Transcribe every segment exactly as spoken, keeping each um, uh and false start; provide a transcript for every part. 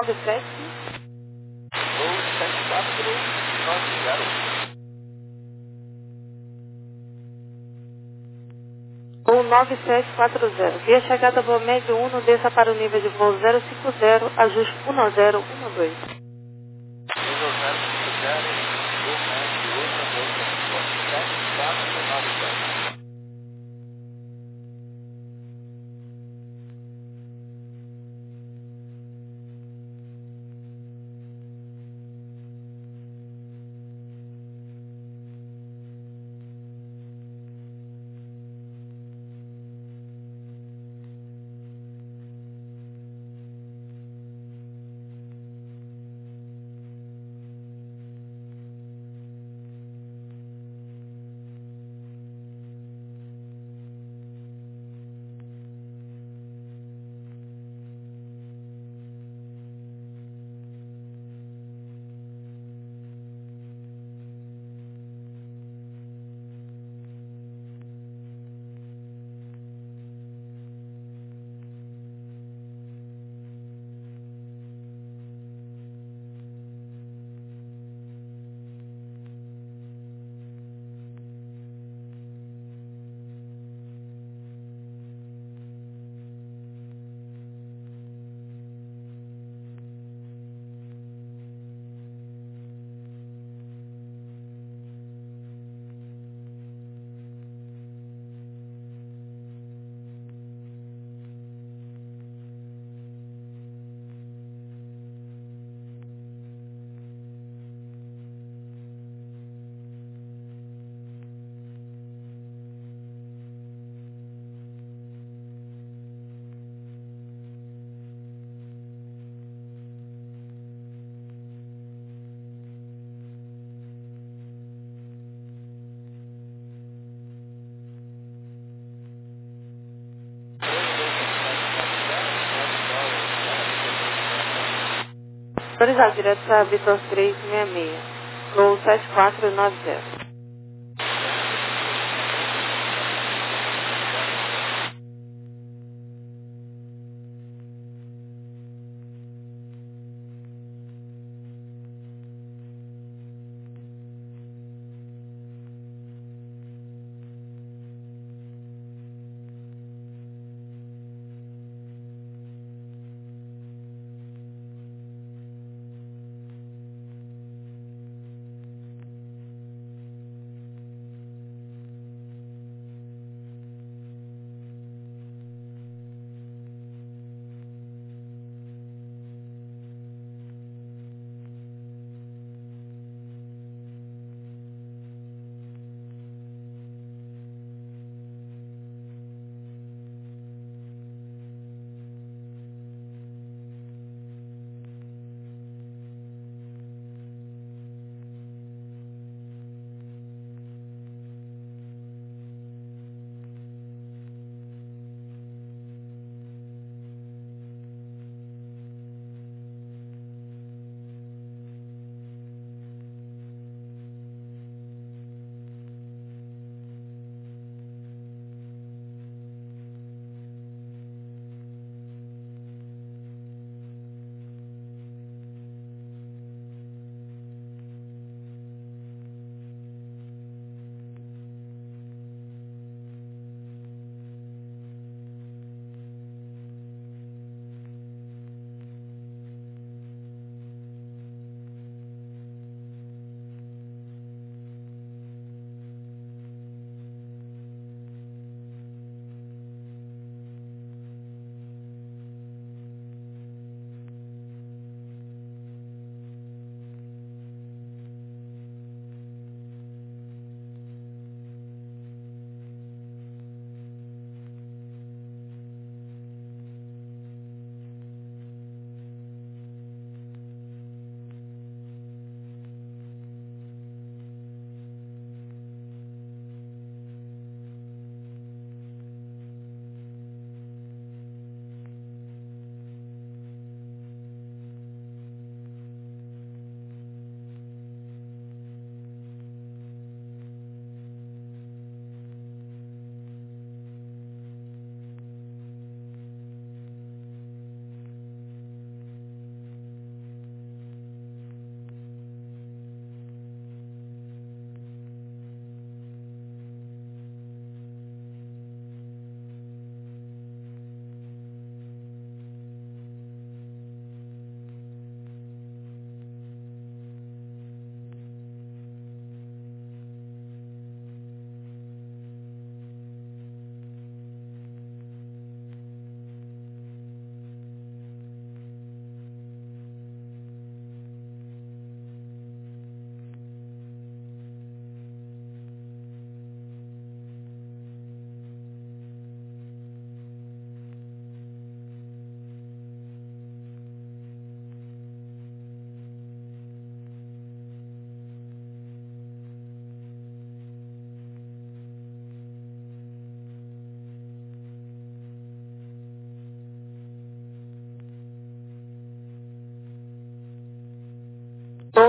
nove sete Gol sete quatro nove zero. um nove sete quatro zero. Via chegada voo médio um, desça para o nível de voo zero cinco zero, ajuste um zero um dois. Nível zero cinco zero, gol médio, outra volta, sete quatro nove zero. Autorizado direto para Vitor três seis seis. Gol sete quatro nove zero.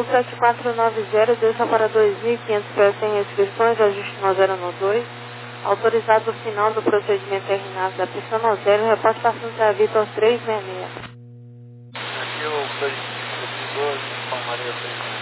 Voo sete quatro nove zero, desça para dois mil e quinhentos pés sem restrições, ajuste no zero no dois. Autorizado o final do procedimento terminado da pista no zero, repórte passando a Vitor trezentos e sessenta e seis. Aqui o dois doze, Palmaria três né?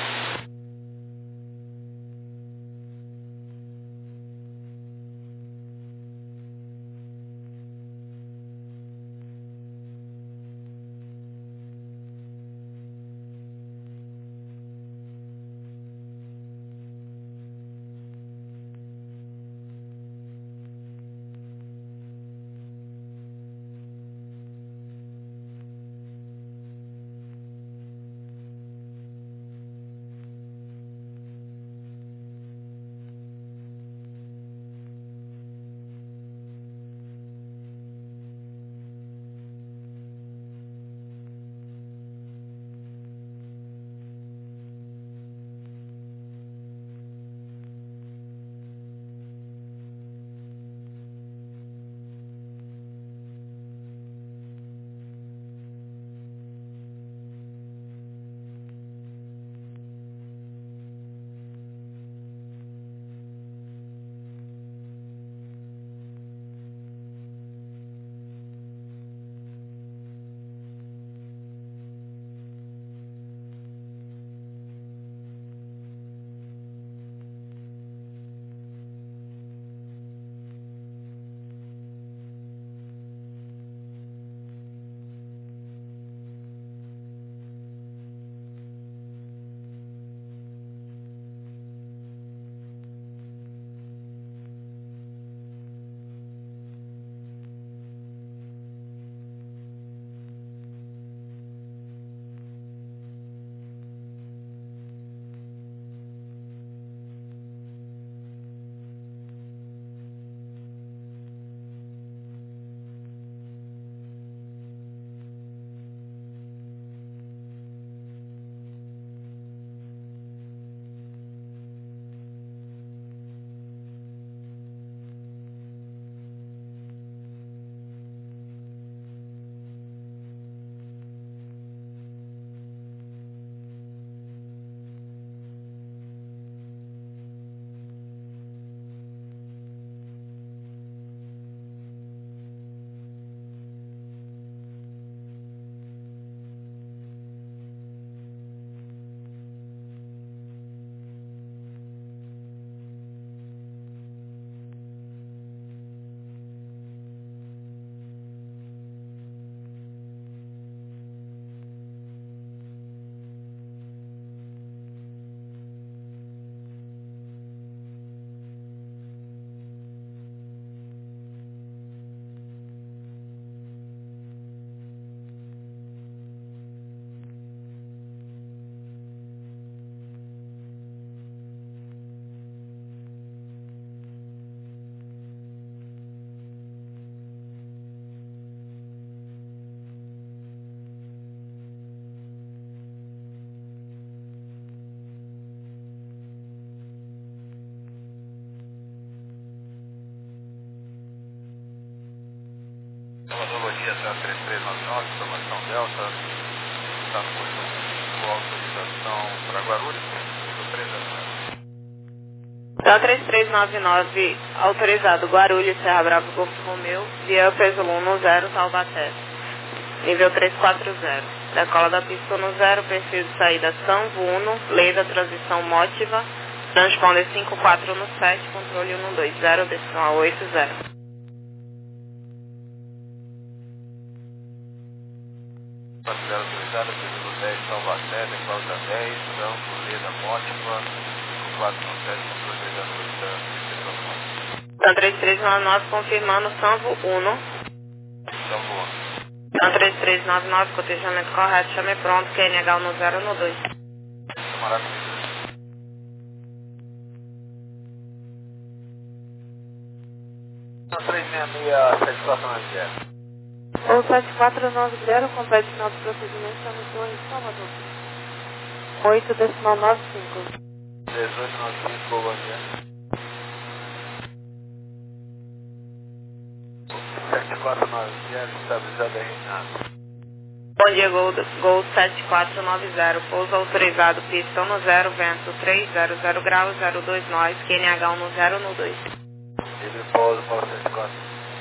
Rodovia três três nove nove, formação Delta, está no curso com autorização para Guarulhos, nível três zero nove. Delta três três nove nove, autorizado Guarulhos, Serra Brava, Golfo Romeu, via peso um zero, Taubaté, nível trezentos e quarenta. Decola da pista no zero, perfil de saída Sanvo um, lei da transição Motiva, transponder cinco quatro no sete, controle um dois zero, decimal oito zero. Patrulha autorizada, período dez, Taubaté, decausa dez, Sanvo, Leda, Mótiva, cinco quatro no sete, controle dez da noite da inspeção do Mótiva. Então três três nove nove, confirmando Sanvo um. Sanvo um. Então três três nove nove, cotejamento correto, chame pronto, Q N H no zero no dois. Camarada comigo. três seis seis, sete quatro nove zero. Ou sete quatro nove zero, complete final do procedimento, estamos em Salvador. oito decimal nove cinco. dezoito nove cinco, bom dia. sete quatro nove zero, estabilizado e Renato. Bom dia, Gol, Gol sete quatro nove zero, pouso autorizado, pista no zero, vento três zero zero graus, zero dois nós, Q N H um no zero no dois. Ele pouso para sete quatro.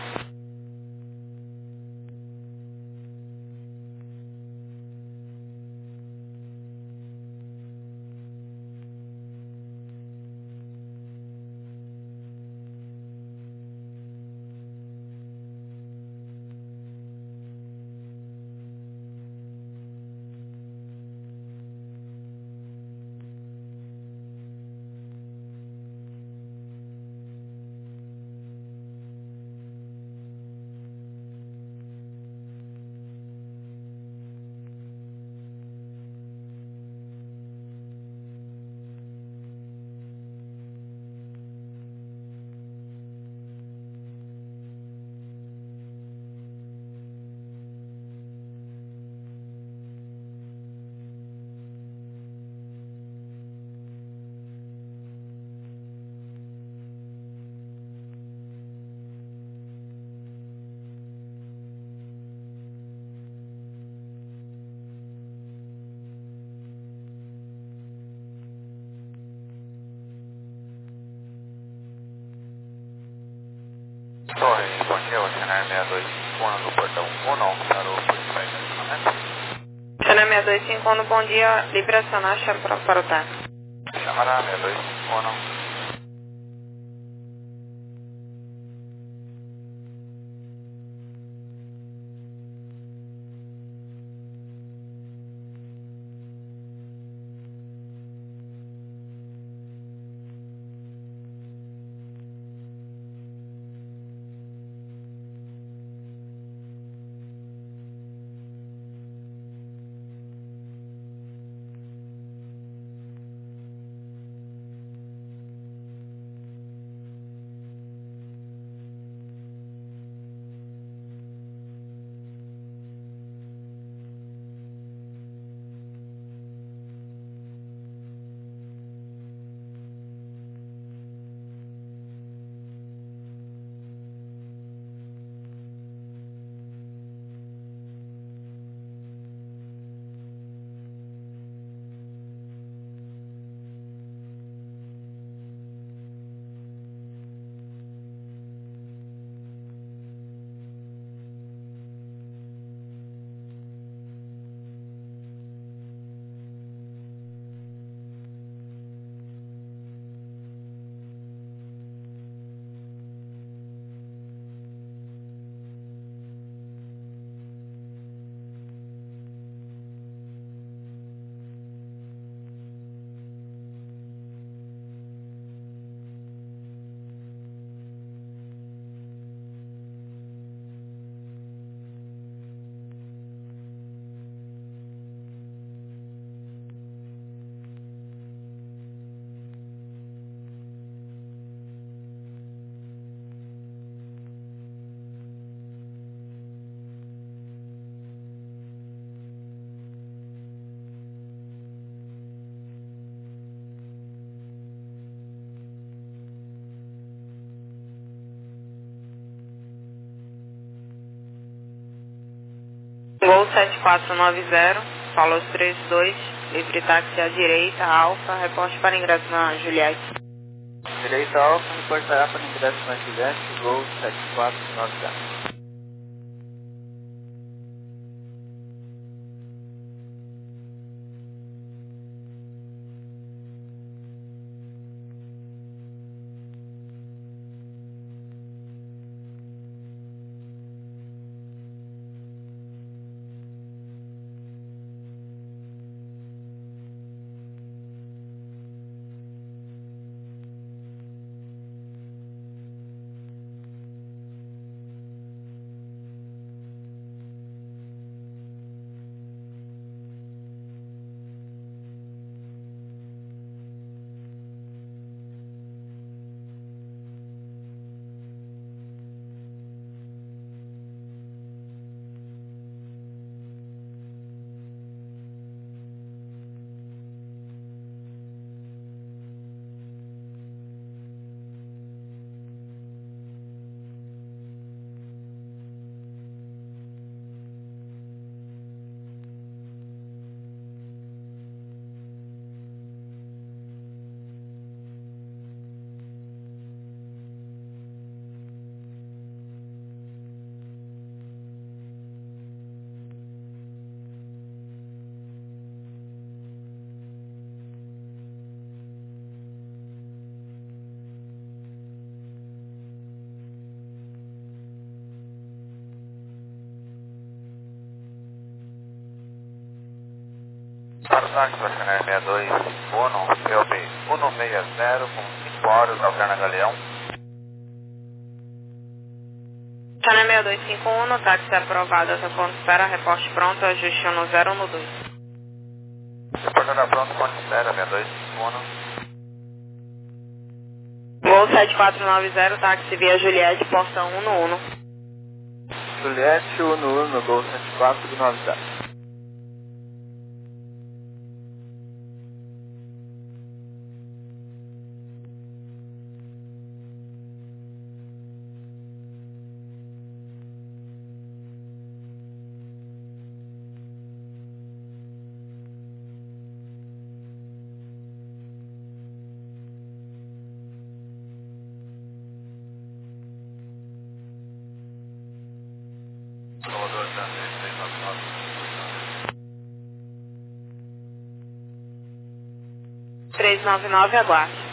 Torre, bom dia, o cenário sessenta e dois cinco um no portão um não, para o Spotify estacionamento. Cenário seis dois cinco um, bom dia, livre acionar, chave para, para o táxi. Chamará sessenta e dois cinco um não. Gol sete quatro nove zero, Paulo três dois, livre táxi à direita, Alfa, reporte para ingresso na Juliette. Direita Alfa, reportará para ingresso na Juliette, Gol sete quatro nove zero. Para o táxi para Chanel sessenta e dois Uno, P O B cento e sessenta com cinco horas, Alberna Galeão. Chanel sessenta e dois cinquenta e um, táxi aprovado, até ponto de espera, reporte pronto, ajuste no zero no dois. Reportada pronto, ponto de espera, sessenta e dois cinquenta e um. Voo sete quatro nove zero, táxi via Juliette, porta um no Uno. Juliette, Uno, Uno, Gol sete quatro nove zero. Salvador, três três nove nove. três nove nove, aguarde.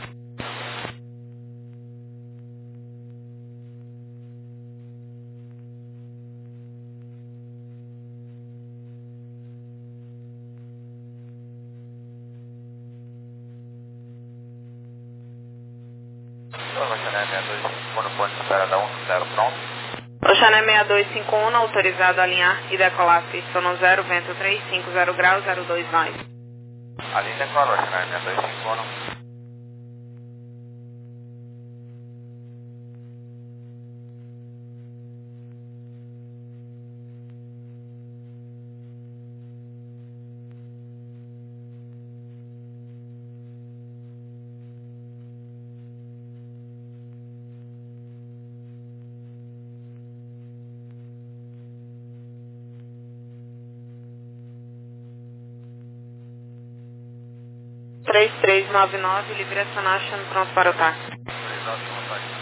Então, Chanel sessenta e dois cinquenta, ponto de espera da um no zero pronto. O Chanel sessenta e dois cinquenta e um, autorizado a alinhar e decolar pista no zero, vento três cinco zero graus, zero dois mais. A linha decora, Chanel sessenta e dois cinquenta. três três nove nove, Liberação National, pronto para o táxi. três nove nove.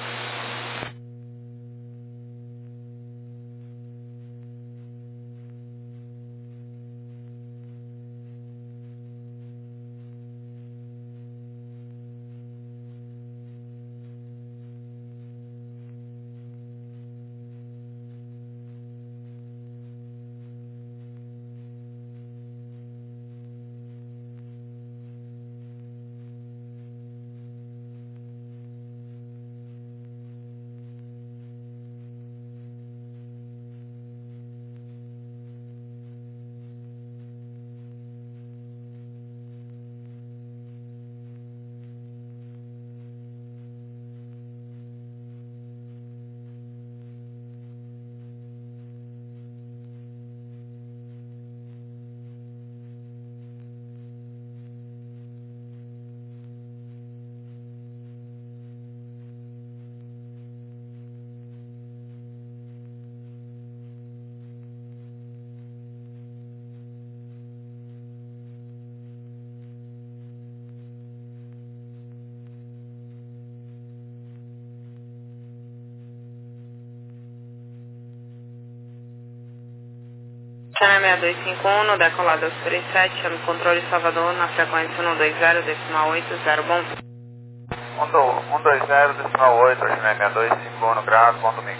Chanel sessenta e dois cinquenta e um, decolado aos trinta e sete, chama controle Salvador, na frequência um dois zero, decimal oito zero, bom. um dois zero, decimal oito, Chanel sessenta e dois cinquenta, grado, bom domingo.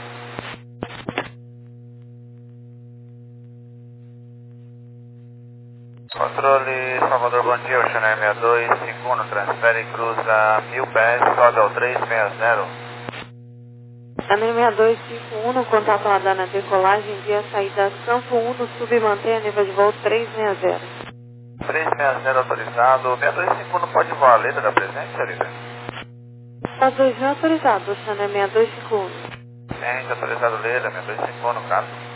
Controle Salvador, bom dia, o Chanel sessenta e dois cinquenta, transfere e cruza mil pés, sobe ao trezentos e sessenta. Chanel sessenta e dois cinquenta e um, contato a na decolagem via saída Campo um, submantém a nível de voo trezentos e sessenta. trezentos e sessenta autorizado, sessenta e dois cinquenta pode voar a letra da presente, Alida? Está dois mil autorizado, Chanel sessenta e dois cinquenta e um. Gente, autorizado letra, sessenta e dois cinquenta, caso.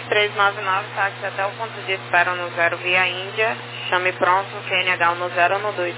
três nove nove, táxi até o ponto de espera no zero via Índia. Chame pronto, C N H no zero ou no dois.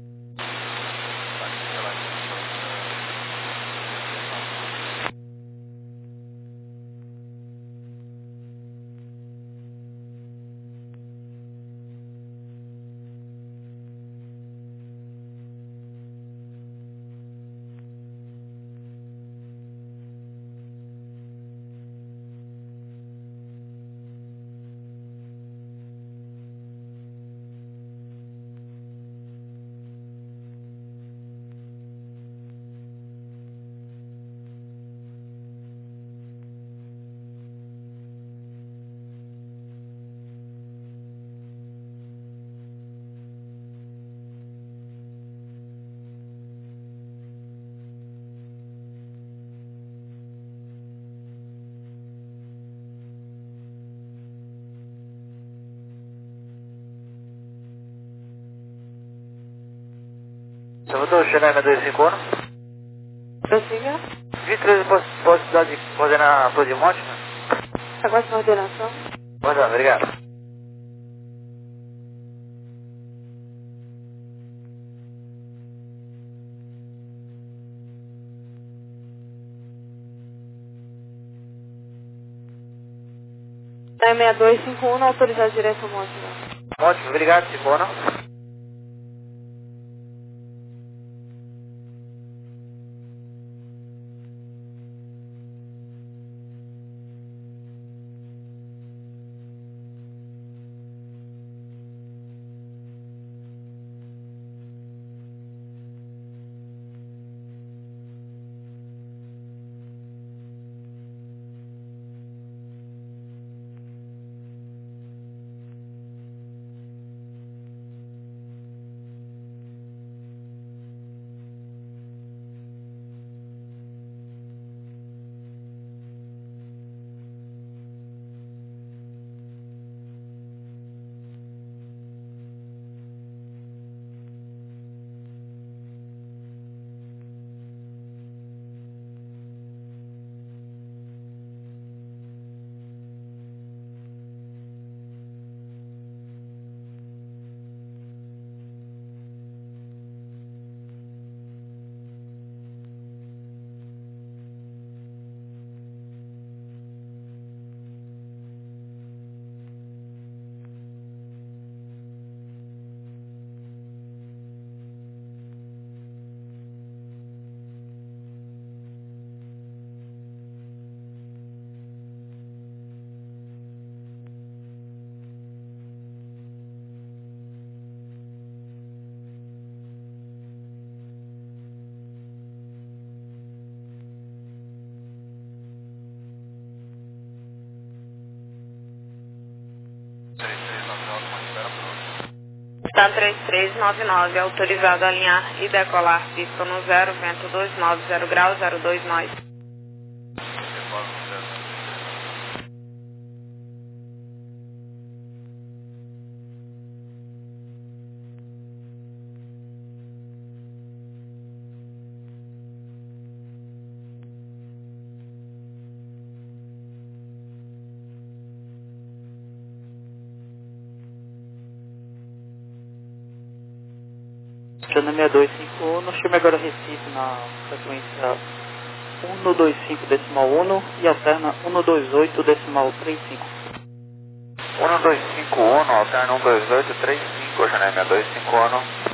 Salvador, Xanaima dois cinco um. Prossiga. vinte e três, posso, posso dar de coordenar a Flor de Monte? Aguarde coordenação. Pode, obrigado. É seis dois cinco um, autorizado direto ao monte. Ótimo, obrigado, cinco um. Está três três nove nove, autorizado a alinhar e decolar pista no zero, vento dois nove zero graus, zero dois nós. Chana seis dois cinco um, chame agora Recife na frequência um dois cinco decimal um e alterna um dois oito decimal trinta e cinco. um dois cinco um, alterna um dois oito três cinco, Xanaima dois cinco um.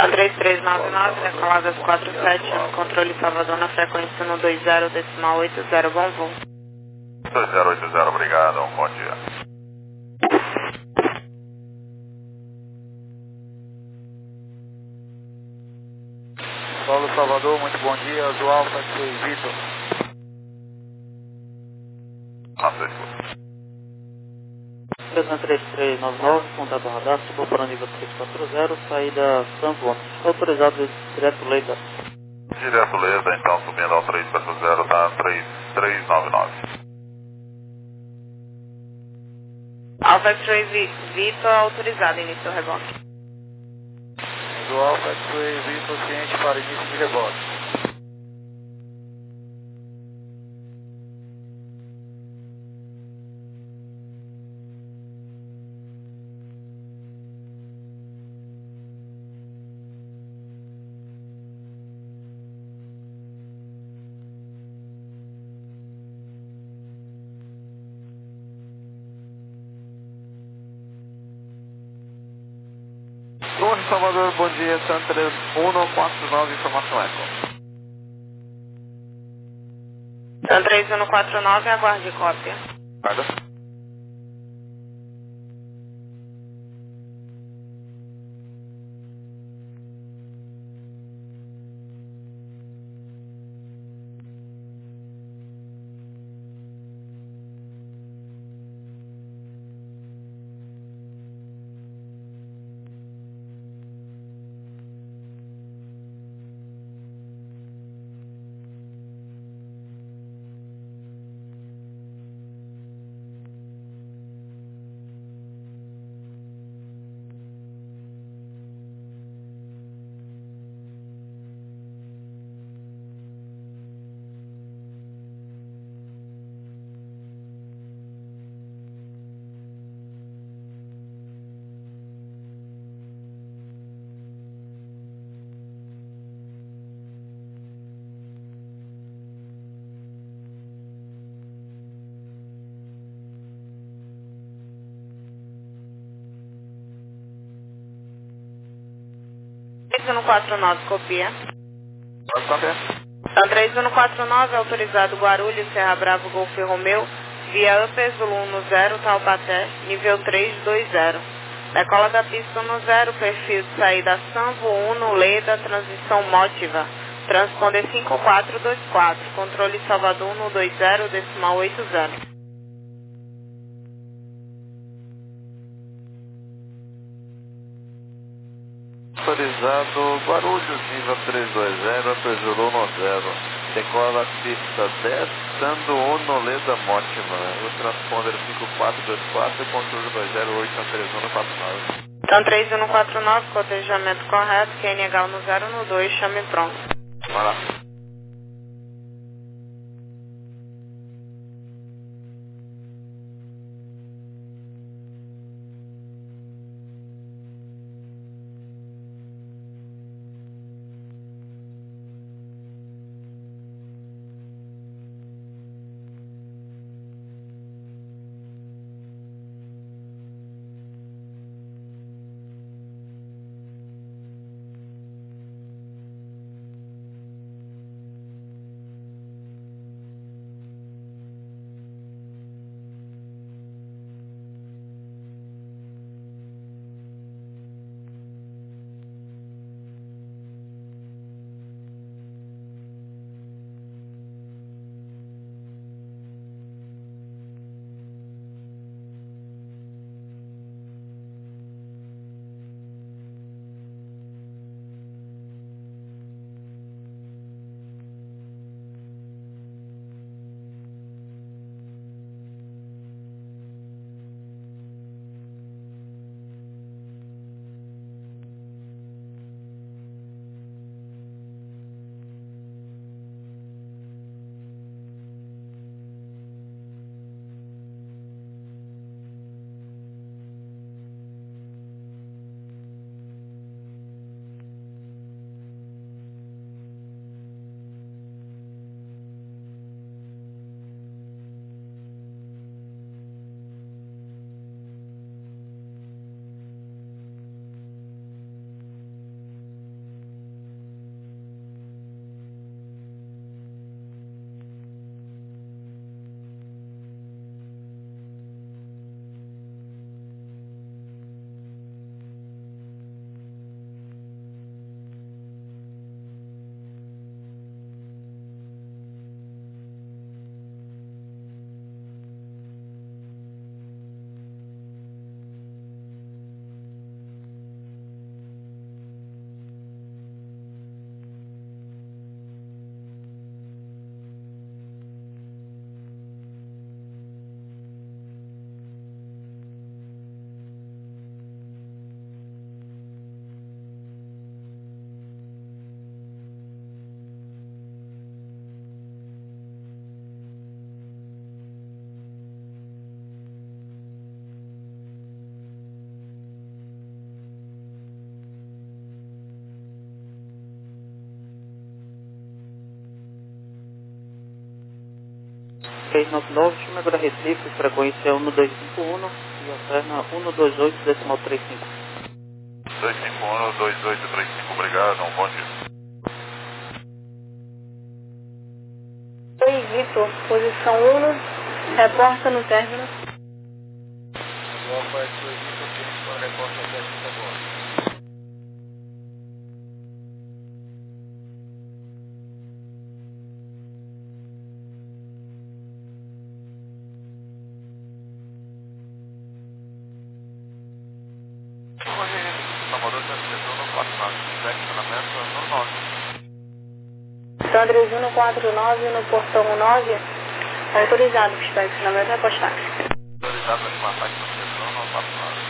Tá três três nove nove, decoladas quatro sete, chame controle Salvador na frequência no dois zero decimal oito zero, bom voo. dois zero oito zero, obrigado, um bom dia. Paulo Salvador, muito bom dia, Azul Alfa, X-Ray Vitor. Nossa, escuta. Cessna três três nove nove, contato radar, subiu para o nível três quatro zero, saída San Juan. Autorizado direto Leda. Direto Leda, então, subindo ao três quatro zero, tá três três nove nove. Alfa X-Ray Vi- Vitor, autorizado, início do rebote. Azul Alfa, X-Ray Vitor, ciente para início de rebote. Torre Salvador, bom dia, San três um quatro nove, informação Eco. San três um quatro nove, aguarde cópia. Guarda. três um quatro nove, copia. Pode saber. San três um quatro nove, autorizado Guarulhos, Serra Bravo, Golf Romeu, via Upper Zulu um zero, Taubaté, nível três dois zero. Decola da pista um zero, perfil de saída Sanvo um, Leda, transição Motiva. Transponder cinco quatro dois quatro, controle Salvador um dois zero, decimal oito zero. Autorizado Guarulhos, nível três dois zero, Apesuru um zero. Decola pista dez, Sando um, Leda, Motiva. O transponder cinco quatro dois quatro, controle dois zero oito, três um quatro nove. San três um quatro nove, cotejamento correto, Q N H um zero um dois, chame pronto. Vai lá. três nove nove, chama agora Recife, frequência um dois cinco um e alterna um dois oito decimal trinta e cinco. dois cinco um, dois oito três cinco, obrigado, um bom dia. Oi, Vitor, posição um, reporta no término. Agora vai ser Vitor, para reporta no término agora. Sandres um quatro nove no portão nove, autorizado para estacionamento e repostar. Autorizado para ataque no setor, não faço nada.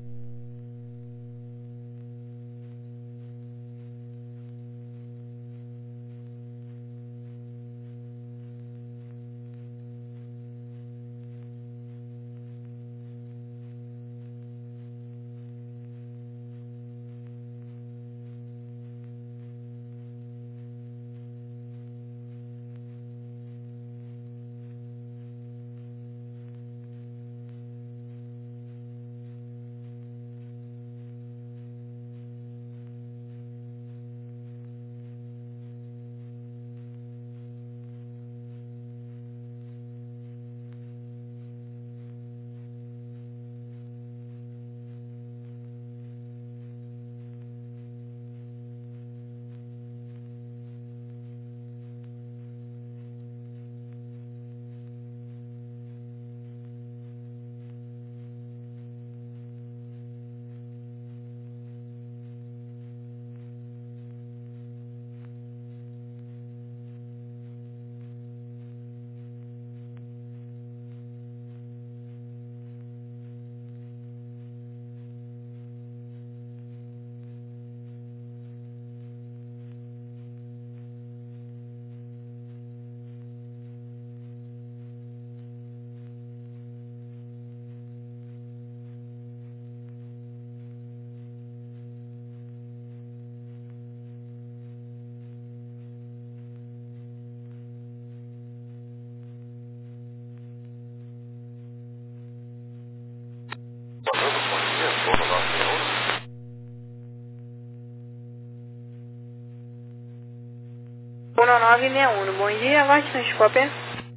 um nove seis um, bom dia, aguarde no Scopia.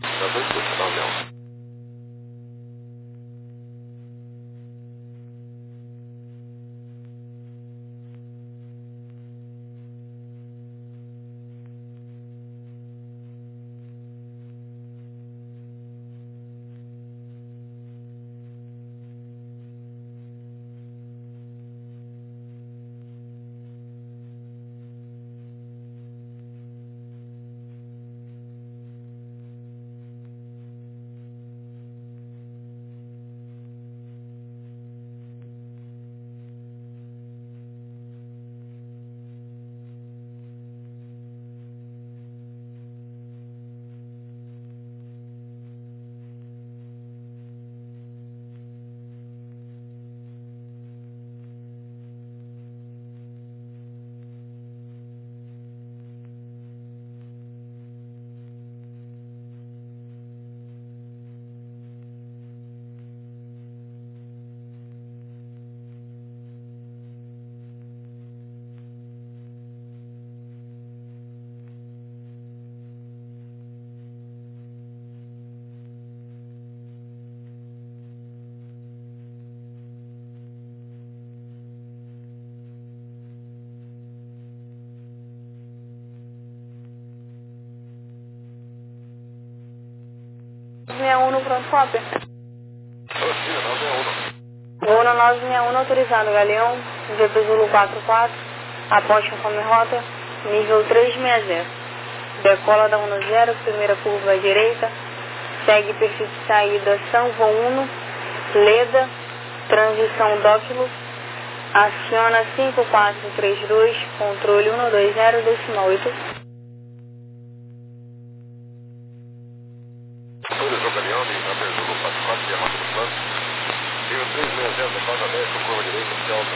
seis um no pronto cópia. Voo no nove seis um autorizado, Galeão, V P Zulu quatro quatro, aposte conforme rota, nível trezentos e sessenta. Decola da um zero, primeira curva à direita, segue perfil de saída São João um, Leda, transição Dóquilo, aciona cinco quatro três dois, controle um dois zero, decimal oito. Autorizou Galeão, V P Zulu quatro quatro, via rota do plano, nível trezentos e sessenta, decola da dez, curva à direita, Celta,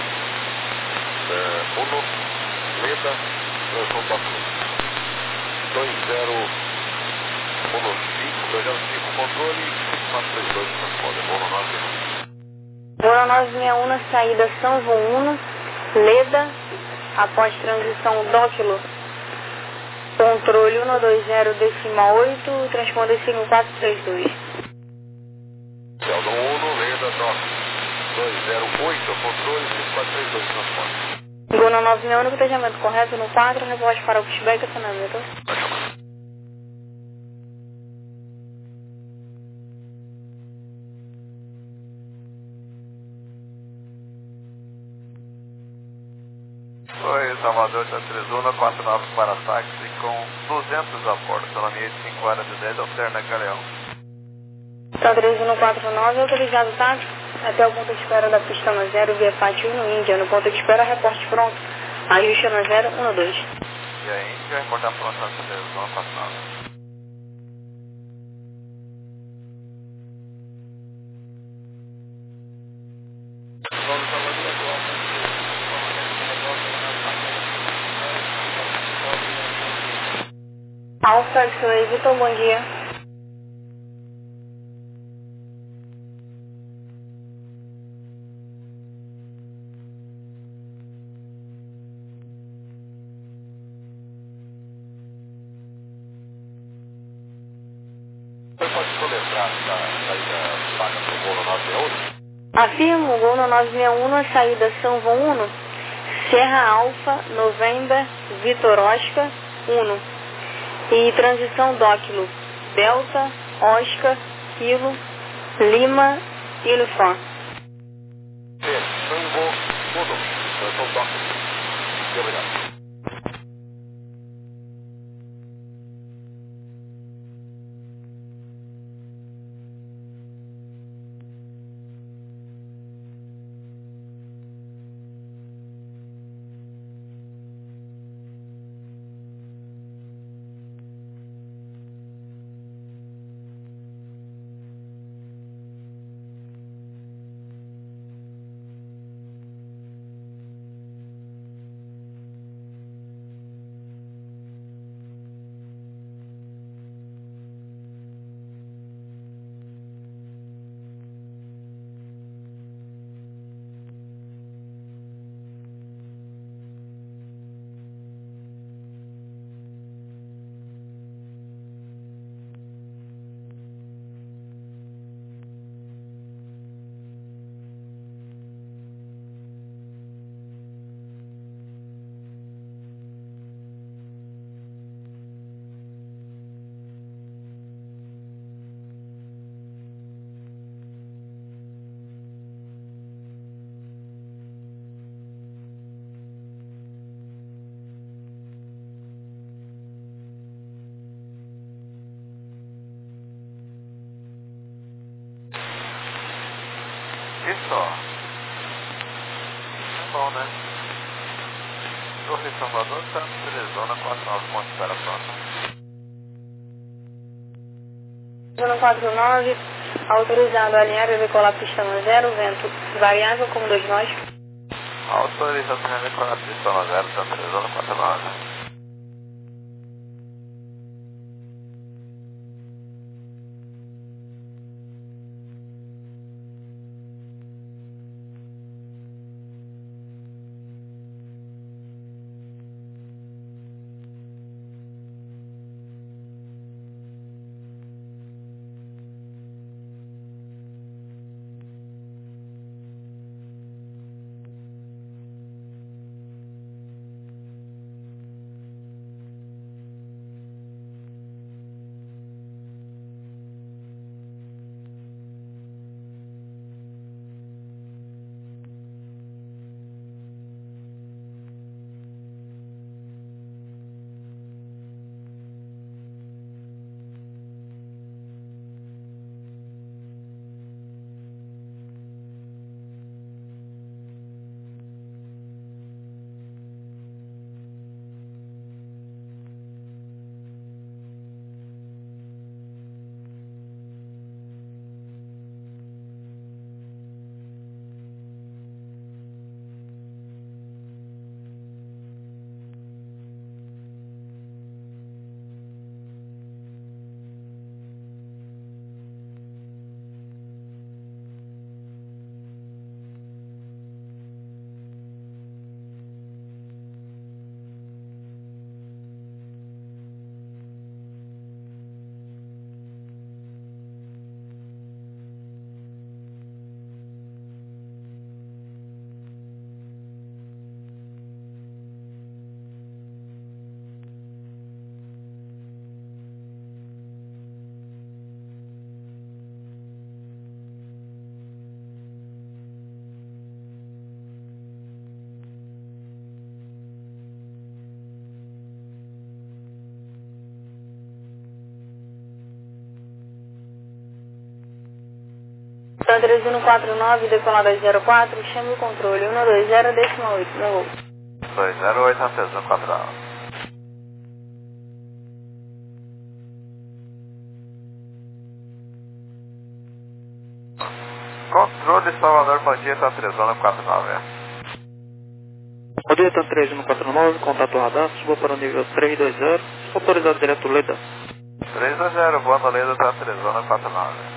um, Leda, transição Dóquilo. dois zero um cinco, dois zero cinco. controle cinco quatro três dois, transponder, Golo nove um. Golo nove seis um na saída São João Uno, Leda, após transição Dóquilo. Controle um dois zero decimal oito, transponder cinco quatro três dois. Celdo um, Leda, Dóquilo. dois zero oito, controle cinco quatro três dois, transponder. Golo nove seis um, no cotejamento correto no quatro, reposte para o pushback, acionamento. Oi, Salvador, tá três um, quatro nove para táxi com duzentos a bordo, autonomia de cinco horas e dez, alterna Galeão. Tá três um quatro nove, autorizado táxi, até o ponto de espera da pista no zero, via Fat um no Índia, no ponto de espera, reporte pronto, ajuste no zero um dois. E aí, Índia, reportar pronto na três um quatro nove. Alfa, X-Ray, Vitor, bom dia. Você pode soletrar essa saída paga para o Golo nove seis um? Afirmo, Golo nove seis um na saída São João Uno, Serra Alfa, November, Vitor Oscar, Uno. E transição Dóquilo, Delta, Oscar, Kilo, Lima, Uniform. São João Uno, transição Dóquilo. Muito obrigado. Isso. É bom, né? Torre Salvador, Santos, Teresona, quatro nove, ponto de espera pronta. um quatro nove, autorizado a alinhar e decolar pista no zero, vento variável como dois nós. Autorização de decolar pista no zero, Santos, Teresona, quatro nove. três um quatro nove, decolada zero quatro, chame o controle um dois zero, decimal oito, meu. dois zero oito, três um quatro nove. Controle Salvador, bom dia, tá três um quatro nove. Bom dia, tá três um quatro nove, contato radar, suba para o nível três dois zero, autorizado direto Leda. três dois zero, boa Toledo, tá três um quatro nove.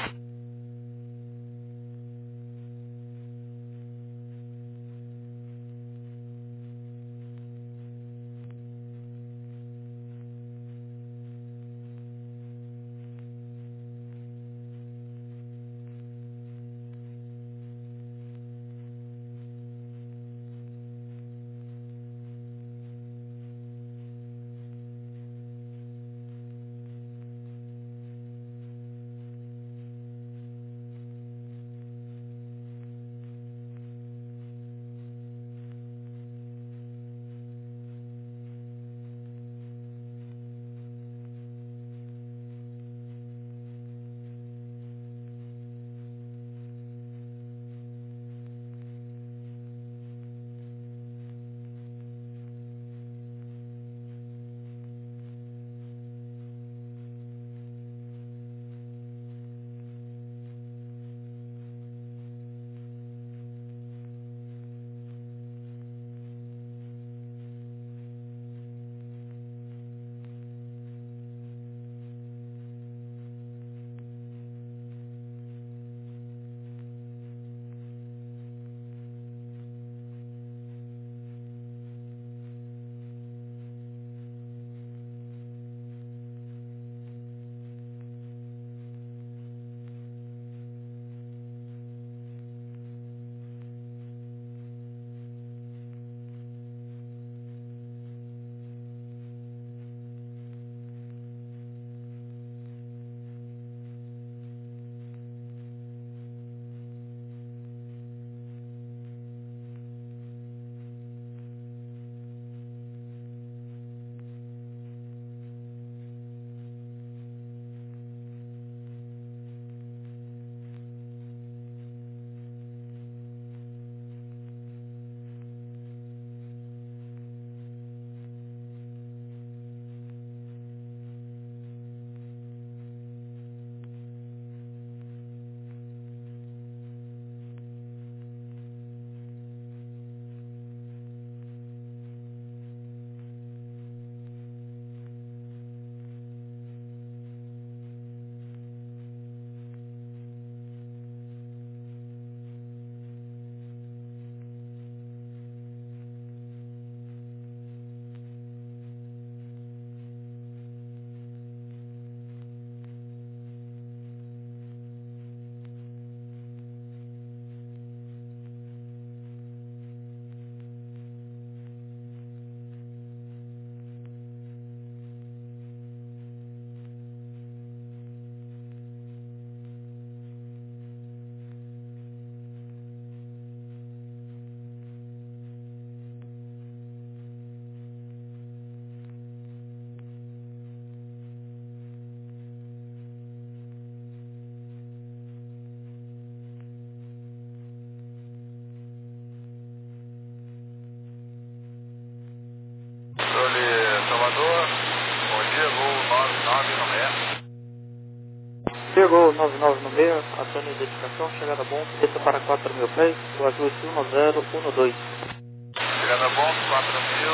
Chegou nove nove no meio, acione a identificação, chegada bom, desça para quatro mil pés, o ajuste um zero um dois. Chegada bom, quatro mil,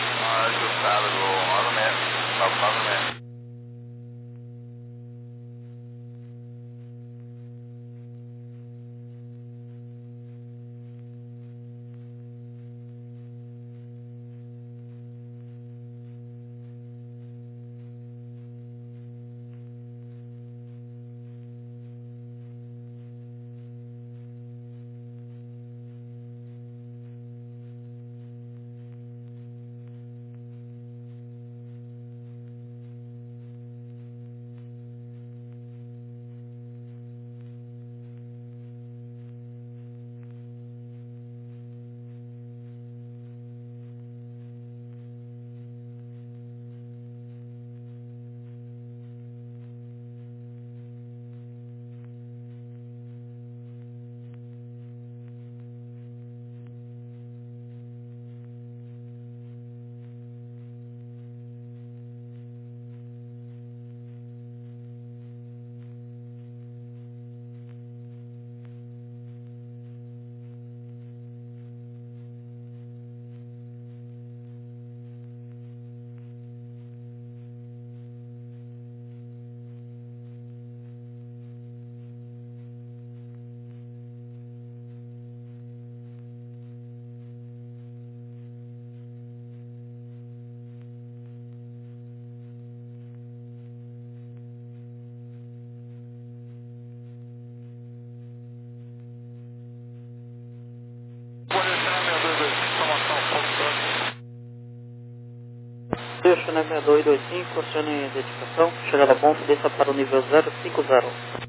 ajustado do nove metros, nove metros. Channel seis dois dois cinco, acione a identificação, chegada a bom, desça para o nível zero cinco zero.